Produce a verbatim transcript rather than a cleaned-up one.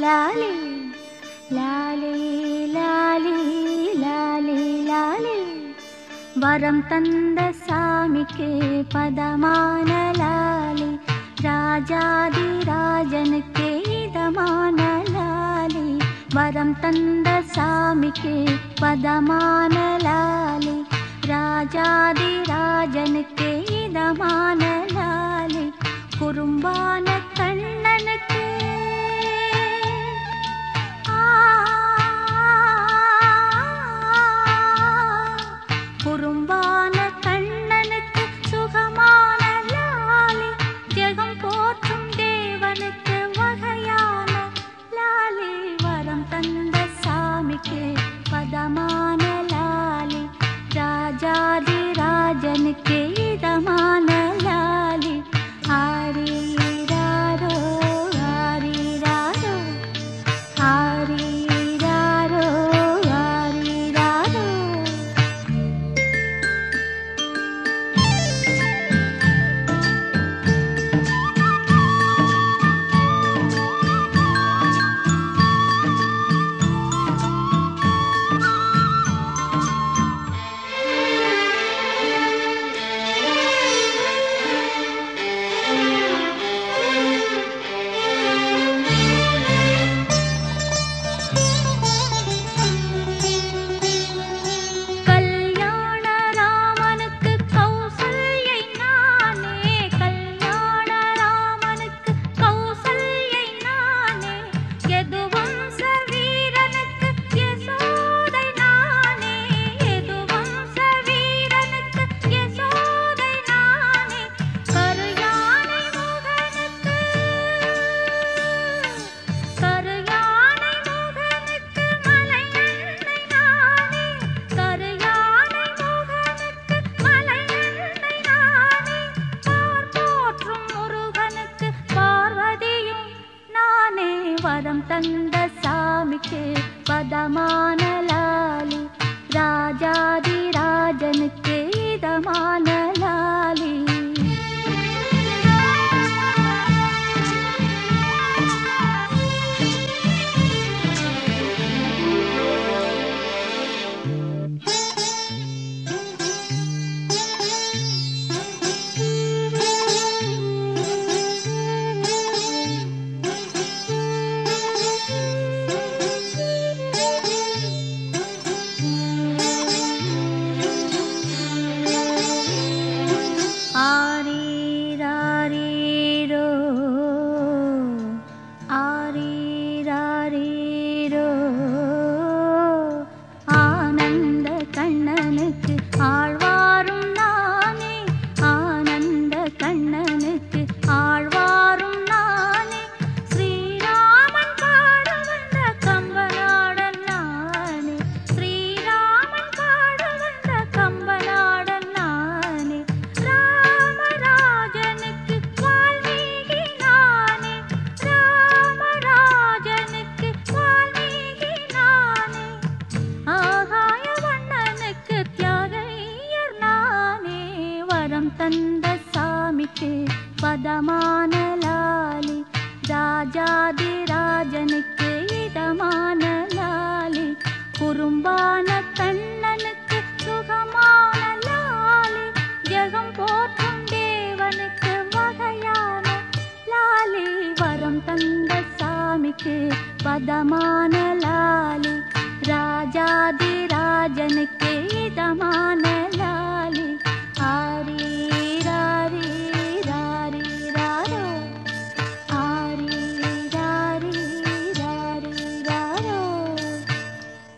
லாலே லாலே லாலே லாலே லாலே வரம் தந்த சாமிக்கு பதமான லாலே ராஜாதி ராஜனுக்கு இதமான லாலே வரம் தந்த சாமிக்கு பதமான லாலே ராஜாதி ராஜனுக்கு இதமான லாலே குறும்பான கண்ணனுக்கு குறும்பான கண்ணனுக்கு சுகமான லாலே ஜெகம் போற்றும் தேவனுக்கு வகையான லாலே வரம் தந்த சாமிக்கு பதமான லாலே ராஜாதி ராஜனுக்கு இதமான லாலே ஆரீராரோ ஆரீராரோ ஆரீராரோ ஆரீராரோ வரம் தந்த சாமிக்கு பதமான லாலே ராஜாதி ராஜனுக்கு இதமான லாலே ஆனந்த கண்ணனுக்கு ஆழ்வாரும் நானே ஆனந்த கண்ணனுக்கு ஆழ்வாரும் நானே ஸ்ரீராமன் பாட வந்த கம்பநாடன் நானே ஸ்ரீராமன் பாட வந்த கம்பநாடன் நானே ராமராஜனுக்கு வால்மீகி நானே ராமராஜனுக்கு வால்மீகி நானே ஆகாய வண்ணனுக்கு தியாகையர் நானே வரம் தந்த சாமிக்கு பதமான லாலே ராஜாதி ராஜனுக்கு இதமான லாலே குறும்பான கண்ணனுக்கு சுகமான லாலே ஜெகம் போற்றும் தேவனுக்கு வகையான லாலே வரம் தந்த சாமிக்கு பதமான லாலே ராஜாதி ராஜனுக்கு இதமான லாலே